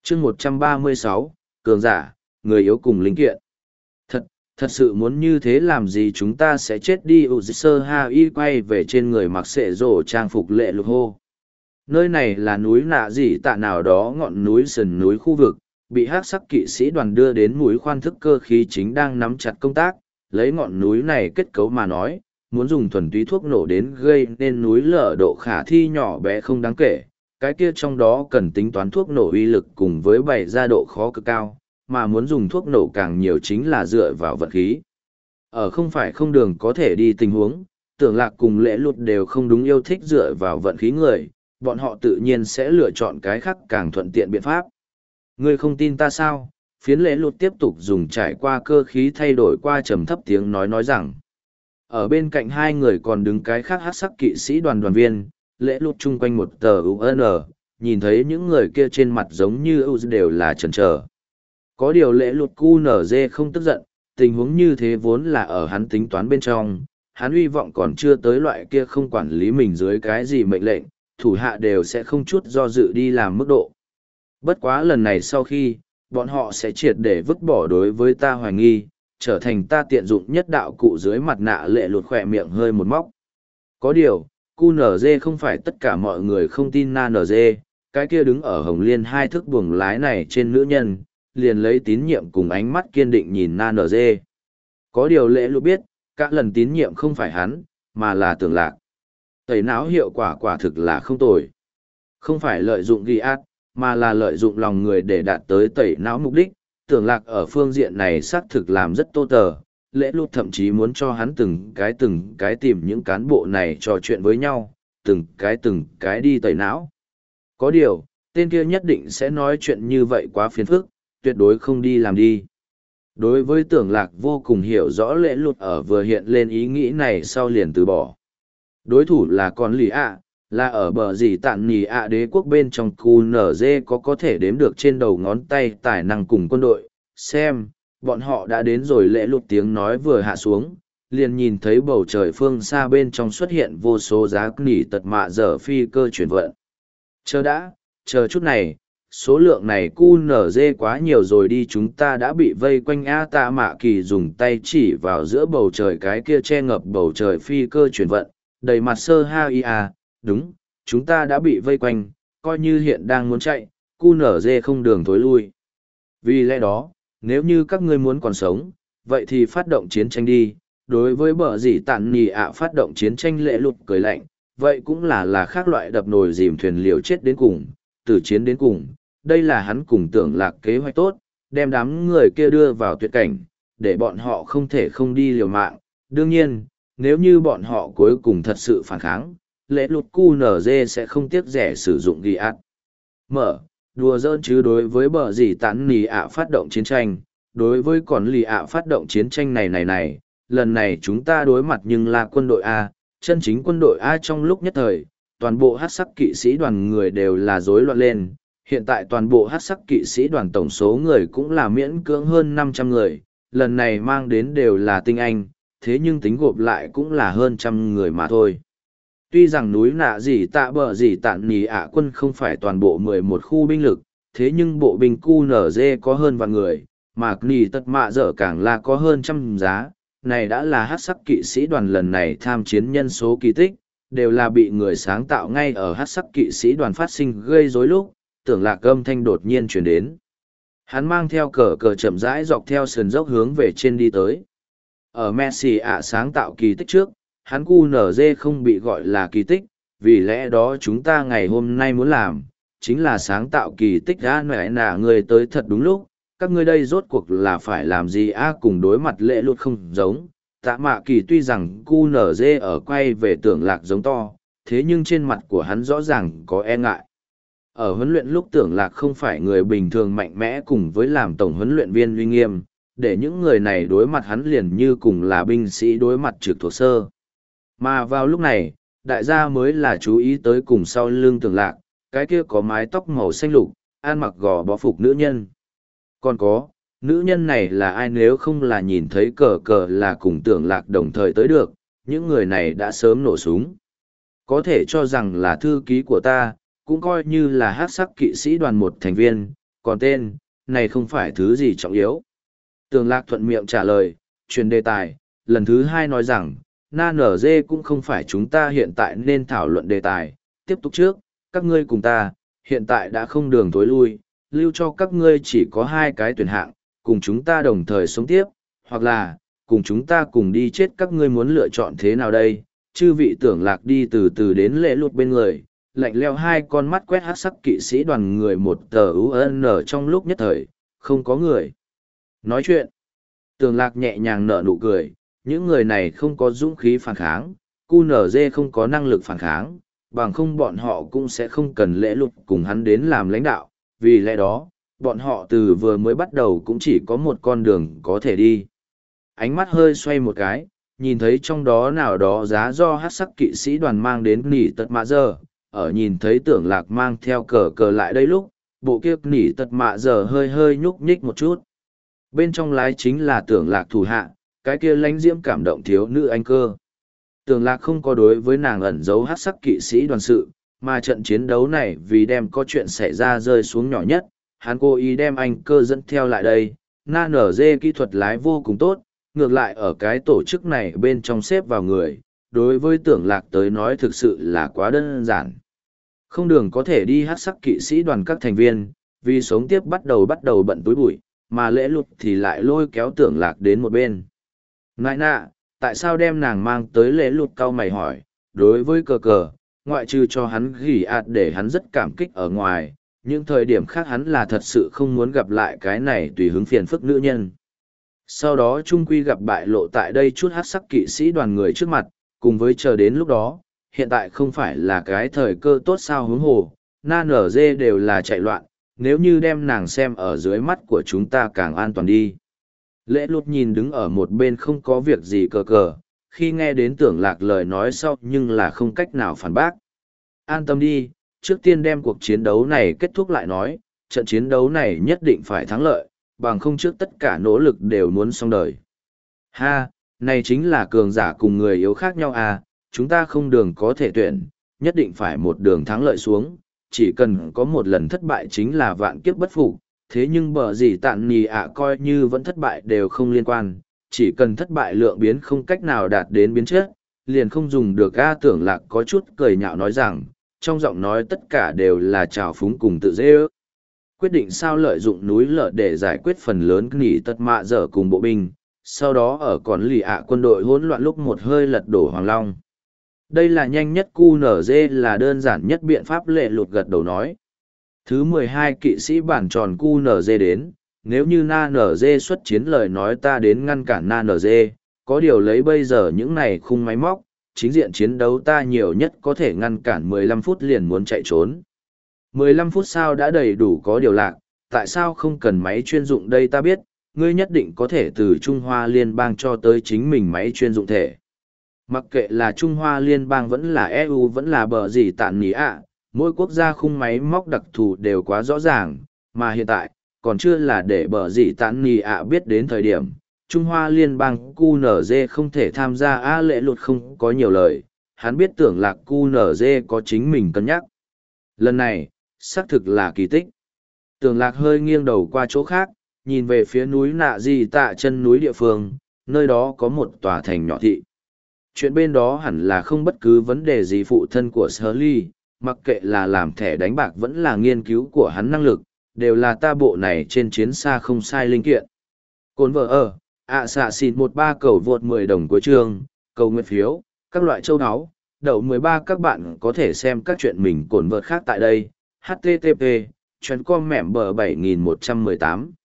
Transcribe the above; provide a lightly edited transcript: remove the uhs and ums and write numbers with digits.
chương 136, cường giả, người yếu cùng linh kiện. Thật sự muốn như thế làm gì chúng ta sẽ chết đi. Sơ Ha Y quay về trên người mặc sệ rổ trang phục lệ lục hô. Nơi này là núi nạ gì tạ nào đó ngọn núi sườn núi khu vực, bị hắc sắc kỵ sĩ đoàn đưa đến núi khoan thức cơ khí chính đang nắm chặt công tác, lấy ngọn núi này kết cấu mà nói, muốn dùng thuần túy thuốc nổ đến gây nên núi lở độ khả thi nhỏ bé không đáng kể, cái kia trong đó cần tính toán thuốc nổ uy lực cùng với bày ra độ khó cực cao, mà muốn dùng thuốc nổ càng nhiều chính là dựa vào vận khí. Ở không phải không đường có thể đi tình huống, Tưởng Lạc cùng Lễ Lụt đều không đúng yêu thích dựa vào vận khí người, bọn họ tự nhiên sẽ lựa chọn cái khác càng thuận tiện biện pháp. Ngươi không tin ta sao? Phiến Lễ Lụt tiếp tục dùng trải qua cơ khí thay đổi qua trầm thấp tiếng nói rằng. Ở bên cạnh hai người còn đứng cái khác hắc sắc kỵ sĩ đoàn viên, Lễ Lụt chung quanh một tờ UN, nhìn thấy những người kia trên mặt giống như đều là chần chờ. Có điều Lễ Lụt QNZ không tức giận, tình huống như thế vốn là ở hắn tính toán bên trong, hắn hy vọng còn chưa tới loại kia không quản lý mình dưới cái gì mệnh lệnh, thủ hạ đều sẽ không chút do dự đi làm mức độ. Bất quá lần này sau khi, bọn họ sẽ triệt để vứt bỏ đối với ta hoài nghi, trở thành ta tiện dụng nhất đạo cụ dưới mặt nạ. Lệ Lụt khỏe miệng hơi một móc. Có điều, QNZ không phải tất cả mọi người không tin NZ, cái kia đứng ở Hồng Liên hai thước buồng lái này trên nữ nhân, liền lấy tín nhiệm cùng ánh mắt kiên định nhìn NZ. Có điều Lệ Lụt biết, các lần tín nhiệm không phải hắn, mà là Tưởng Lạc. Tẩy não hiệu quả quả thực là không tồi. Không phải lợi dụng ghi át, mà là lợi dụng lòng người để đạt tới tẩy não mục đích. Tưởng Lạc ở phương diện này xác thực làm rất tô tờ. Lễ Lụt thậm chí muốn cho hắn từng cái tìm những cán bộ này trò chuyện với nhau, từng cái đi tẩy não. Có điều, tên kia nhất định sẽ nói chuyện như vậy quá phiền phức, tuyệt đối không đi làm đi. Đối với Tưởng Lạc vô cùng hiểu rõ Lễ Lụt ở vừa hiện lên ý nghĩ này sau liền từ bỏ. Đối thủ là con lì ạ, là ở bờ gì tạn nì ạ đế quốc bên trong QNZ có thể đếm được trên đầu ngón tay tài năng cùng quân đội. Xem, bọn họ đã đến rồi. Lễ Lụt tiếng nói vừa hạ xuống, liền nhìn thấy bầu trời phương xa bên trong xuất hiện vô số giá nỉ tật mạ dở phi cơ chuyển vận. Chờ chút này, số lượng này QNZ quá nhiều rồi đi, chúng ta đã bị vây quanh. A Tạ Mạ Kỳ dùng tay chỉ vào giữa bầu trời cái kia che ngập bầu trời phi cơ chuyển vận, đầy mặt sơ ha ia. Đúng, chúng ta đã bị vây quanh, coi như hiện đang muốn chạy, QNZ không đường thối lui. Vì lẽ đó, nếu như các ngươi muốn còn sống, vậy thì phát động chiến tranh đi. Đối với bờ gì tạn nì ạ phát động chiến tranh, Lễ Lụt cười lạnh, vậy cũng là khác loại đập nồi dìm thuyền liều chết đến cùng, tử chiến đến cùng. Đây là hắn cùng Tưởng Lạc kế hoạch tốt, đem đám người kia đưa vào tuyệt cảnh, để bọn họ không thể không đi liều mạng. Đương nhiên, nếu như bọn họ cuối cùng thật sự phản kháng, Lễ Lụt QNZ sẽ không tiếc rẻ sử dụng ghi át. Đùa giỡn chứ. Đối với bờ gì tán nì ạ phát động chiến tranh, đối với còn lì ạ phát động chiến tranh này, lần này chúng ta đối mặt nhưng là quân đội A, chân chính quân đội A. Trong lúc nhất thời, toàn bộ hắc sắc kỵ sĩ đoàn người đều là rối loạn lên. Hiện tại toàn bộ hắc sắc kỵ sĩ đoàn tổng số người cũng là miễn cưỡng hơn 500 người, lần này mang đến đều là tinh anh, thế nhưng tính gộp lại cũng là hơn 100 người mà thôi. Tuy rằng núi nạ gì tạ bờ gì tạn nì ạ quân không phải toàn bộ 11 khu binh lực, thế nhưng bộ binh QNZ có hơn vạn người, mà nì tật mạ dở càng là có hơn 100 giá. Này đã là hắc sắc kỵ sĩ đoàn lần này tham chiến nhân số kỳ tích, đều là bị người sáng tạo ngay ở hắc sắc kỵ sĩ đoàn phát sinh gây rối lúc. Tưởng Lạc âm thanh đột nhiên chuyển đến. Hắn mang theo cờ chậm rãi dọc theo sườn dốc hướng về trên đi tới. Ở Messi ạ sáng tạo kỳ tích trước, hắn QNZ không bị gọi là kỳ tích, vì lẽ đó chúng ta ngày hôm nay muốn làm, chính là sáng tạo kỳ tích. Nạ người tới thật đúng lúc, các ngươi đây rốt cuộc là phải làm gì cùng đối mặt Lễ Lụt không giống. Tạ Mạ Kỳ tuy rằng QNZ ở quay về Tưởng Lạc giống to, thế nhưng trên mặt của hắn rõ ràng có e ngại. Ở huấn luyện lúc Tưởng Lạc không phải người bình thường mạnh mẽ cùng với làm tổng huấn luyện viên uy nghiêm, để những người này đối mặt hắn liền như cùng là binh sĩ đối mặt trực thuộc sơ. Mà vào lúc này, đại gia mới là chú ý tới cùng sau lưng Tưởng Lạc, cái kia có mái tóc màu xanh lục, ăn mặc gò bó phục nữ nhân. Còn có, nữ nhân này là ai nếu không là nhìn thấy cờ là cùng Tưởng Lạc đồng thời tới được, những người này đã sớm nổ súng. Có thể cho rằng là thư ký của ta, cũng coi như là hắc sắc kỵ sĩ đoàn một thành viên, còn tên, này không phải thứ gì trọng yếu. Tường Lạc thuận miệng trả lời, chuyển đề tài, lần thứ hai nói rằng, Na Nở Dê cũng không phải chúng ta hiện tại nên thảo luận đề tài, tiếp tục trước, các ngươi cùng ta, hiện tại đã không đường tối lui, lưu cho các ngươi chỉ có hai cái tuyển hạng, cùng chúng ta đồng thời sống tiếp, hoặc là, cùng chúng ta cùng đi chết, các ngươi muốn lựa chọn thế nào đây? Chư vị Tưởng Lạc đi từ từ đến lễ lụt bên người, lạnh leo hai con mắt quét hắc sắc kỵ sĩ đoàn người một tờ UN trong lúc nhất thời, không có người. Nói chuyện, Tưởng Lạc nhẹ nhàng nở nụ cười, những người này không có dũng khí phản kháng, QNZ không có năng lực phản kháng, bằng không bọn họ cũng sẽ không cần lễ lụt cùng hắn đến làm lãnh đạo, vì lẽ đó, bọn họ từ vừa mới bắt đầu cũng chỉ có một con đường có thể đi. Ánh mắt hơi xoay một cái, nhìn thấy trong đó nào đó giá do hát sắc kỵ sĩ đoàn mang đến nỉ tật mạ giờ, ở nhìn thấy Tưởng Lạc mang theo cờ cờ lại đây lúc, bộ kia nỉ tật mạ giờ hơi hơi nhúc nhích một chút. Bên trong lái chính là Tưởng Lạc thủ hạ, cái kia lánh diễm cảm động thiếu nữ anh cơ. Tưởng Lạc không có đối với nàng ẩn giấu hát sắc kỵ sĩ đoàn sự, mà trận chiến đấu này vì đem có chuyện xảy ra rơi xuống nhỏ nhất, hắn cố ý đem anh cơ dẫn theo lại đây. Na nở dê kỹ thuật lái vô cùng tốt, ngược lại ở cái tổ chức này bên trong xếp vào người, đối với Tưởng Lạc tới nói thực sự là quá đơn giản. Không đường có thể đi hát sắc kỵ sĩ đoàn các thành viên, vì sống tiếp bắt đầu bận túi bụi, mà lễ lụt thì lại lôi kéo Tưởng Lạc đến một bên. Nại nạ, tại sao đem nàng mang tới lễ lụt, cau mày hỏi, đối với cờ cờ, ngoại trừ cho hắn gỉ ạt để hắn rất cảm kích ở ngoài, những thời điểm khác hắn là thật sự không muốn gặp lại cái này tùy hứng phiền phức nữ nhân. Sau đó trung quy gặp bại lộ tại đây chút hát sắc kỵ sĩ đoàn người trước mặt, cùng với chờ đến lúc đó, hiện tại không phải là cái thời cơ tốt sao hướng hồ, Na nở dê đều là chạy loạn, nếu như đem nàng xem ở dưới mắt của chúng ta càng an toàn đi. Lễ lụt nhìn đứng ở một bên không có việc gì cờ cờ, khi nghe đến Tưởng Lạc lời nói sau nhưng là không cách nào phản bác. An tâm đi, trước tiên đem cuộc chiến đấu này kết thúc lại nói, trận chiến đấu này nhất định phải thắng lợi, bằng không trước tất cả nỗ lực đều muốn xong đời. Ha, này chính là cường giả cùng người yếu khác nhau à, chúng ta không đường có thể tuyển, nhất định phải một đường thắng lợi xuống, chỉ cần có một lần thất bại chính là vạn kiếp bất phục. Thế nhưng bở gì tạn nì ạ coi như vẫn thất bại đều không liên quan, chỉ cần thất bại lượng biến không cách nào đạt đến biến chất, liền không dùng được. A Tưởng Lạc có chút cười nhạo nói rằng, trong giọng nói tất cả đều là trào phúng cùng tự dễ ước. Quyết định sao lợi dụng núi lở để giải quyết phần lớn nỉ tật mạ dở cùng bộ binh, sau đó ở còn lì ạ quân đội hỗn loạn lúc một hơi lật đổ Hoàng Long. Đây là nhanh nhất, QNZ là đơn giản nhất biện pháp, lệ lụt gật đầu nói. Thứ 12 kỵ sĩ bản tròn QNZ đến, nếu như Na NG xuất chiến lời nói ta đến ngăn cản Na NG, có điều lấy bây giờ những này khung máy móc, chính diện chiến đấu ta nhiều nhất có thể ngăn cản 15 phút liền muốn chạy trốn. 15 phút sao đã đầy đủ, có điều lạc, tại sao không cần máy chuyên dụng đây, ta biết, ngươi nhất định có thể từ Trung Hoa Liên bang cho tới chính mình máy chuyên dụng thể. Mặc kệ là Trung Hoa Liên bang vẫn là EU vẫn là bờ gì tạn nhỉ ạ, mỗi quốc gia khung máy móc đặc thù đều quá rõ ràng, mà hiện tại, còn chưa là để bờ gì tạn nhỉ ạ biết đến thời điểm. Trung Hoa Liên bang QNZ không thể tham gia, A Lệ Lụt không có nhiều lời, hắn biết Tưởng Lạc QNZ có chính mình cân nhắc. Lần này, xác thực là kỳ tích. Tưởng Lạc hơi nghiêng đầu qua chỗ khác, nhìn về phía núi Nạ Di Tạ chân núi địa phương, nơi đó có một tòa thành nhỏ thị. Chuyện bên đó hẳn là không bất cứ vấn đề gì, phụ thân của Shirley, mặc kệ là làm thẻ đánh bạc vẫn là nghiên cứu của hắn năng lực, đều là ta bộ này trên chiến xa không sai linh kiện. Cồn vợ ở, xạ xịt 13 cầu vượt 10 đồng cuối chương, cầu nguyện phiếu, các loại châu áo, đậu 13. Các bạn có thể xem các chuyện mình cồn vợt khác tại đây. http://com mẻm bờ 7118